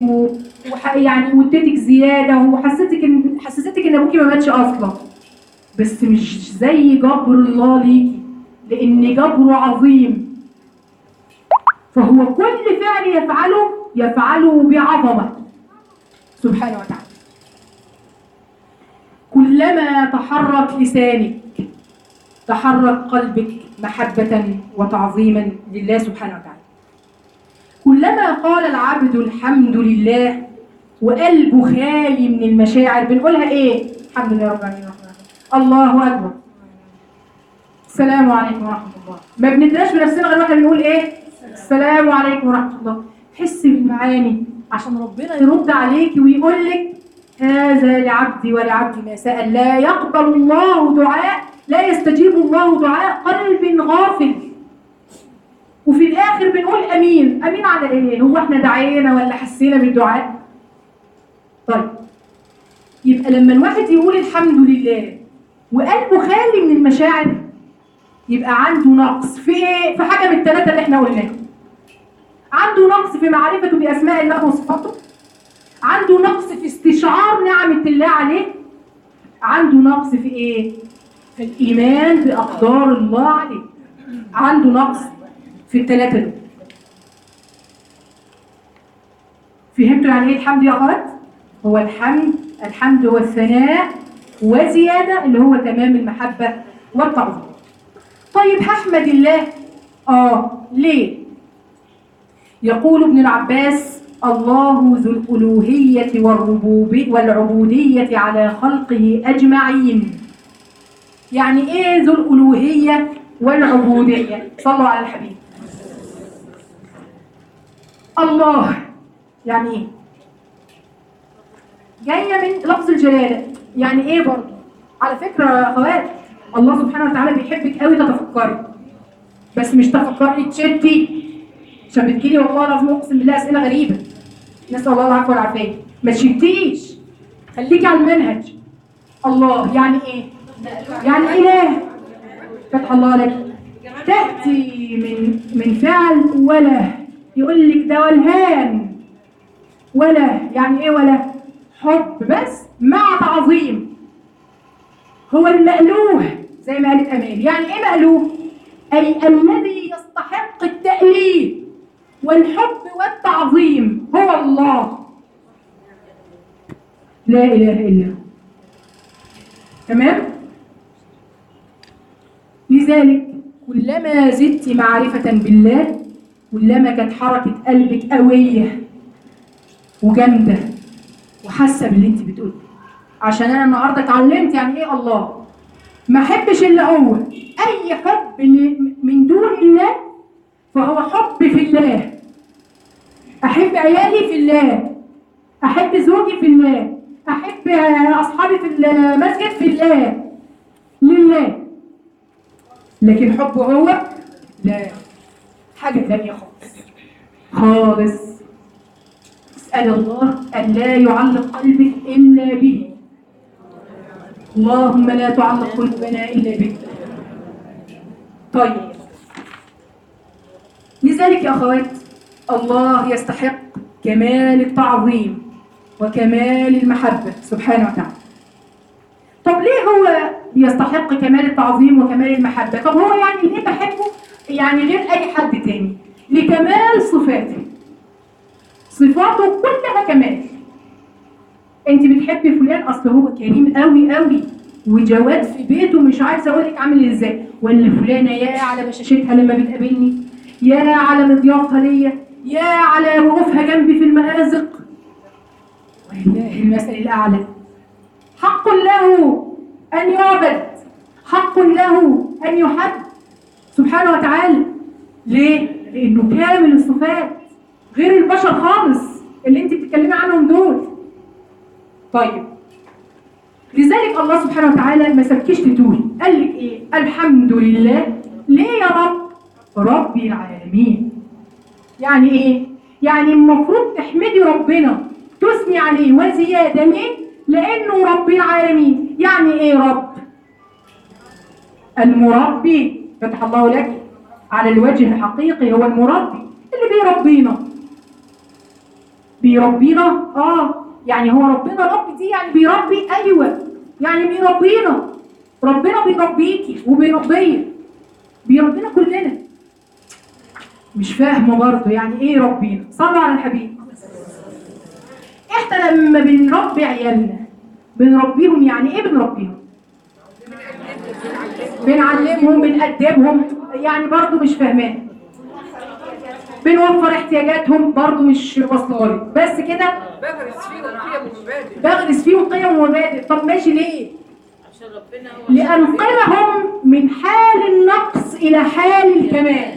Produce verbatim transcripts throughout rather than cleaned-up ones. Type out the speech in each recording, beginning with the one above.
ويعني واديتك زياده وحسيتك ان حسستك ان ابوكي ما ماتش اصلا، بس مش زي جبر الله ليكي، لان جبره عظيم. فهو كل فعل يفعله يفعله بعظمه سبحانه وتعالى. كلما تحرك لسانك تحرك قلبك محبة وتعظيما لله سبحانه وتعالى. كلما قال العبد الحمد لله وقلبه خالي من المشاعر، بنقولها ايه؟ الحمد لله رب العالمين، الله اكبر، السلام عليكم ورحمة الله. ما بندرش بنفسنا غير واحنا بنقول ايه؟ السلام عليكم ورحمة الله. حسي بالمعاني عشان ربنا يرد عليك ويقول لك هذا لعبدي ولعبدي ما سأل. لا يقبل الله دعاء، لا يستجيب الله دعاء قلب غافل. وفي الآخر بنقول أمين. أمين على إيه؟ هو إحنا دعينا ولا حسينا بالدعاء؟ طيب، يبقى لما الواحد يقول الحمد لله وقلبه خالي من المشاعر يبقى عنده نقص في إيه؟ في حاجة من الثلاثة اللي إحنا قلناها. عنده نقص في معرفته بأسماء الله وصفاته، عنده نقص في استشعار نعمة الله عليه، عنده نقص في إيه؟ في الإيمان بأقدار الله عليه. عنده نقص في الثلاثة دول. فهمتوا يعني إيه الحمد يا أخوات؟ هو الحمد، الحمد هو الثناء وزيادة اللي هو تمام المحبة والتعظيم. طيب هحمد الله آه ليه؟ يقول ابن العباس الله ذو الألوهية والعبودية على خلقه أجمعين. يعني إيه ذو الألوهية والعبودية؟ صلوا على الحبيب. الله يعني إيه؟ جاية من لفظ الجلالة. يعني إيه برضه؟ على فكرة يا أخوات الله سبحانه وتعالى بيحبك قوي تتفكري، بس مش تفكري تشتي عشان بتجيلي والله العظيم اقسم بالله اسئله غريبه. نسال الله العفو والعافيه. ما تشتيش، خليكي على المنهج. الله يعني ايه؟ يعني اله. فتح الله لك. تاتي من من فعل وله، يقول لك ده ولهان. وله يعني ايه؟ وله حب بس مع تعظيم. هو المألوه زي ما قالت امال. يعني ايه مألوه؟ اي الذي يستحق التأليه والحب والتعظيم هو الله، لا إله إلا هو. تمام؟ لذلك كلما زدت معرفة بالله كلما كانت حركة قلبك قوية وجامدة وحاسة باللي انت بتقوله. عشان أنا النهاردة اتعلمت يعني إيه الله. ما أحبش إلا هو. أي حب من دون الله فهو حب في الله. أحب عيالي في الله، أحب زوجي في الله، أحب أصحابي في المسجد في الله، لله. لكن حبه هو لا، حاجة ثانية خالص خالص. اسأل الله أن لا يعلق قلبك إلا به. اللهم لا تعلق قلوبنا إلا بك. طيب، لذلك يا أخوات الله يستحق كمال التعظيم وكمال المحبة سبحانه وتعالى. طب ليه هو يستحق كمال التعظيم وكمال المحبة؟ طب هو يعني ليه بحبه يعني غير أي حد تاني؟ لكمال صفاته. صفاته كلها كمال. انت بتحبي فلان اصل هو كريم قوي قوي وجواد في بيته مش عايزه اقول لك عامل ازاي، ولا فلانه يا على بشاشتها لما بتقابلني، يا على مضيافها ليا، يا على وقوفها جنبي في المآزق، ولله المثل الأعلى. حق له أن يعبد، حق له أن يحب سبحانه وتعالى. ليه؟ لأنه كامل الصفات غير البشر خالص اللي انت بتتكلمي عنهم دول. طيب، لذلك الله سبحانه وتعالى ما سابكيش تتوهي، قال لك ايه؟ الحمد لله. ليه يا رب؟ رب العالمين. يعني ايه؟ يعني المفروض تحمدي ربنا تثني عليه وزياده. ليه؟ لانه رب العالمين. يعني ايه رب؟ المربي. فتح الله لك على الوجه الحقيقي. هو المربي اللي بيربينا بيربينا. اه يعني هو ربنا رب دي يعني بيربي؟ ايوه يعني بيربينا. ربنا بيربيكي وبيربيك، بيربينا كلنا. مش فاهمه برضه يعني ايه ربينا؟ صلوا على الحبيب. احنا لما بنربي عيالنا بنربيهم يعني ايه؟ بنربيهم بنعلمهم، بنأدبهم، يعني برضه مش فاهمين. بنوفر احتياجاتهم، برضه مش واصله بس كده. بغرس فيهم قيم ومبادئ. بغرس فيهم قيم ومبادئ. طب ماشي، ليه؟ عشان ربنا هو لأنقلهم من حال النقص إلى حال الكمال.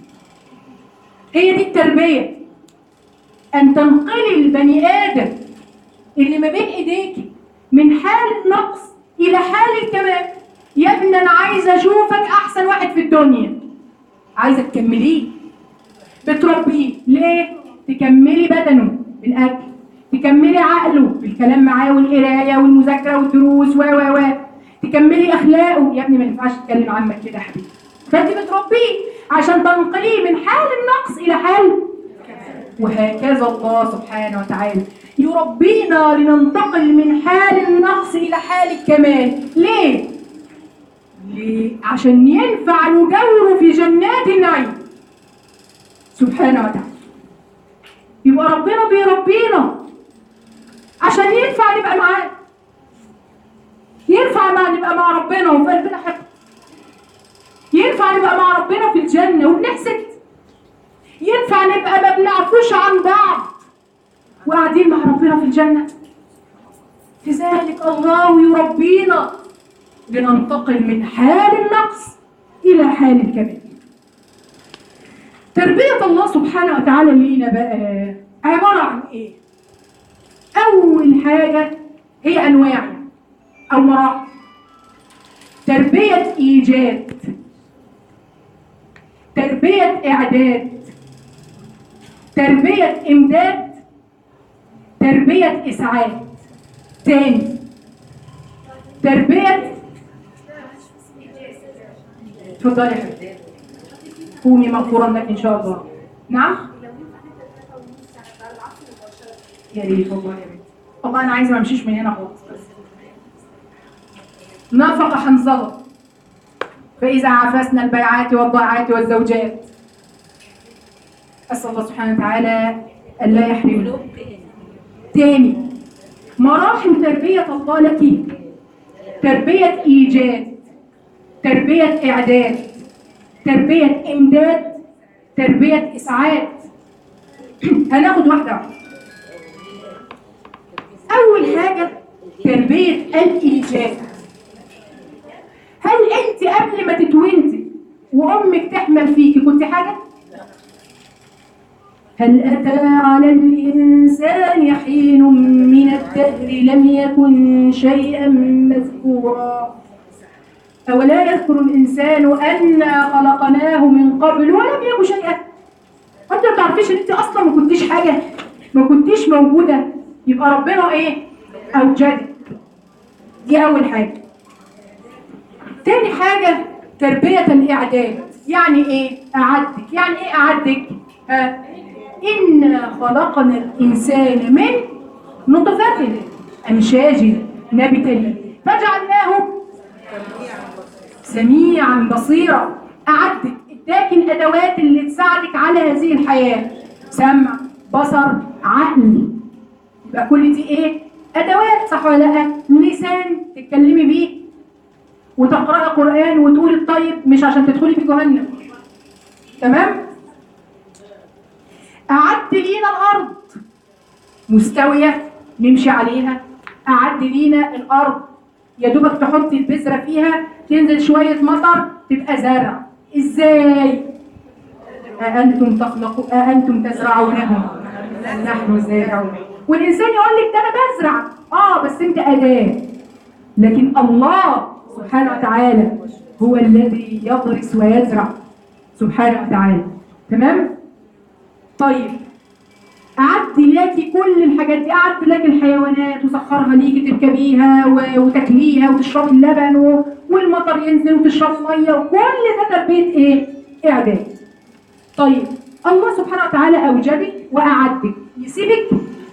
هي دي التربية، أن تنقلي البني آدم اللي ما بين إيديك من حال النقص إلى حال الكمال. يا ابني أنا عايزة أشوفك أحسن واحد في الدنيا، عايزة تكمليه. بتربيه ليه؟ تكملي بدنه بالأكل، تكملي عقله بالكلام معاه والقراية والمذاكرة والدروس و و و تكملي أخلاقه. يا ابني ما ينفعش تتكلم عنك كده يا حبيبي. فأنت بتربيه عشان تنقليه من حال النقص إلى حال. وهكذا الله سبحانه وتعالى يربينا لننتقل من حال النقص إلى حال الكمال. ليه؟ ليه؟ عشان ينفع نجور في جنات النعيم سبحانه وتعالى. يبقى ربنا بيربينا عشان ينفع نبقى معاه، ينفع ما نبقى مع ربنا وفي قلبنا حقد، ينفع نبقى مع ربنا في الجنة وبنحسد، ينفع نبقى ما بنعفوش عن بعض وقاعدين مع ربنا في الجنة. لذلك الله يربينا لننتقل من حال النقص إلى حال الكمال. تربية الله سبحانه وتعالى لينا بقى عبارة عن إيه؟ أول حاجة هي أنواع أو مراحل. تربية إيجاد، تربية إعداد، تربية إمداد، تربية إسعاد. تاني، تربية. اتفضلي يا حبيبتي، قومي مغفورا لك إن شاء الله. نعم؟ يا ريت والله يا بنتي، والله أنا عايزة ما أمشيش من هنا خالص. نفق حنظلة فإذا عفسنا البيعات والضاعات والزوجات. أسأل الله سبحانه وتعالى أن لا يحرمنا. تاني، مراحل تربية الله لك: تربية إيجاد، تربية إعداد، تربية إمداد، تربية إسعاد. هناخد واحدة واحدة. أول حاجة تربية الإيجاد. هل أنت قبل ما تتولدي وأمك تحمل فيكي كنت حاجة؟ هل أتى على الإنسان حين من الدهر لم يكن شيئا مذكورا؟ أولا يذكر الإنسان أنا خلقناه من قبل ولم يكن شيئا؟ وأنت ما تعرفيش إن أنت أصلا ما كنتيش حاجة، ما كنتيش موجودة. يبقى ربنا إيه؟ أوجدك. دي أول حاجة. تاني حاجة تربية الإعداد. يعني إيه؟ أعدك. يعني إيه أعدك؟ ها؟ إنا خلقنا الإنسان من نطفة أمشاج نبتليه فجعلناه سميعا بصيرا. أعدك، اداك الأدوات اللي تساعدك على هذه الحياة: سمع، بصر، عقل. يبقى كل دي إيه؟ أدوات، صح ولا لأ؟ لسان تتكلمي بيه وتقرأي قرآن وتقولي الطيب، مش عشان تدخلي في جهنم. تمام؟ أعد لينا الأرض مستوية نمشي عليها. أعد لينا الأرض يا دوبك تحطي البذرة فيها تنزل شوية مطر تبقى زرع. إزاي؟ أأنتم تخلقوا أأنتم تزرعونهم نحن الزارعون. والإنسان يقول لك ده أنا بزرع، آه بس أنت أداة. لكن الله سبحانه وتعالى هو الذي يغرس ويزرع سبحانه وتعالى. تمام؟ طيب، أعدت لك كل الحاجات دي، أعدت لك الحيوانات وسخرها ليكي تركبيها وتاكليها وتشربي اللبن والمطر ينزل وتشربي ميه، وكل ده تربية إيه؟ إعداد. طيب، الله سبحانه وتعالى أوجدك وأعدك، يسيبك؟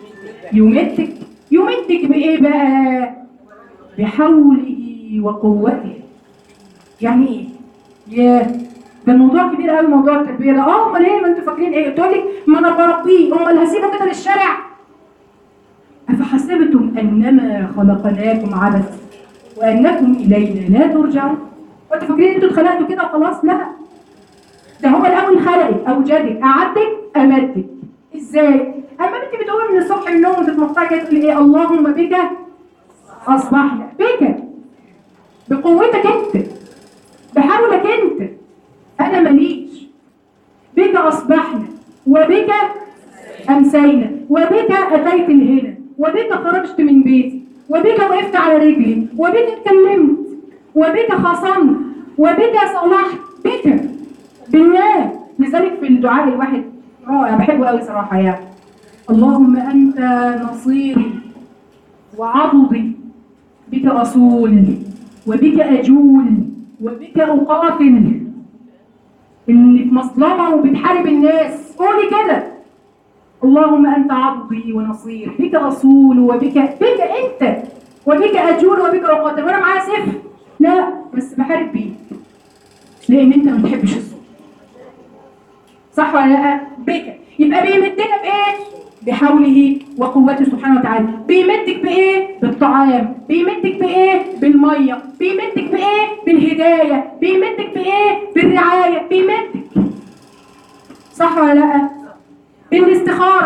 يمدك يمدك بايه بقى؟ بحوله وقوته. يعني ايه؟ ياه، ده الموضوع كبير قوي، موضوع التربيه ده. اه امال ايه؟ ما انتوا فاكرين ايه؟ تقول لك ما انا بربيه، امال هسيبه كده للشارع؟ افحسبتم انما خلقناكم عبثا وانكم الينا لا ترجعون؟ وانتوا فاكرين انتوا اتخلقتوا كده وخلاص؟ لا، ده هو الاول خلقك، اوجدك، قعدك، امدك. ازاي؟ اما انت بتقومي من الصبح من النوم وتتمطعي كده تقولي ايه؟ اللهم بك اصبحنا، بك، بقوتك انت، بحولك انت، انا ماليش. بك اصبحنا وبك امسينا وبك اتيت الهنا وبك خرجت من بيتي وبك وقفت على رجلي وبك اتكلمت وبك خصمت وبك صلحت، بك، بالله. لذلك في الدعاء الواحد رائع بحبه قوي صراحه يعني: اللهم انت نصيري وعضدي، بك اصول وبك اجول وبك اقاتل. اللي في مظلمه وبتحارب الناس قولي كده: اللهم انت عضدي ونصيري، بك اصول وبك بك انت وبك اجول وبك اقاتل. وانا معايا سيف؟ لا، بس بحارب بيك لان انت ما بتحبش الظلم. صح ولا لا؟ بك. يبقى بيمدنا بايه؟ بحوله وقوته سبحانه وتعالى. بيمدك بايه؟ بالطعام. بيمدك بايه؟ بالميه. بيمدك بايه؟ بالهدايه. بيمدك بايه؟ بالرعايه. بيمدك. صح ولا لا؟ بالاستخاره.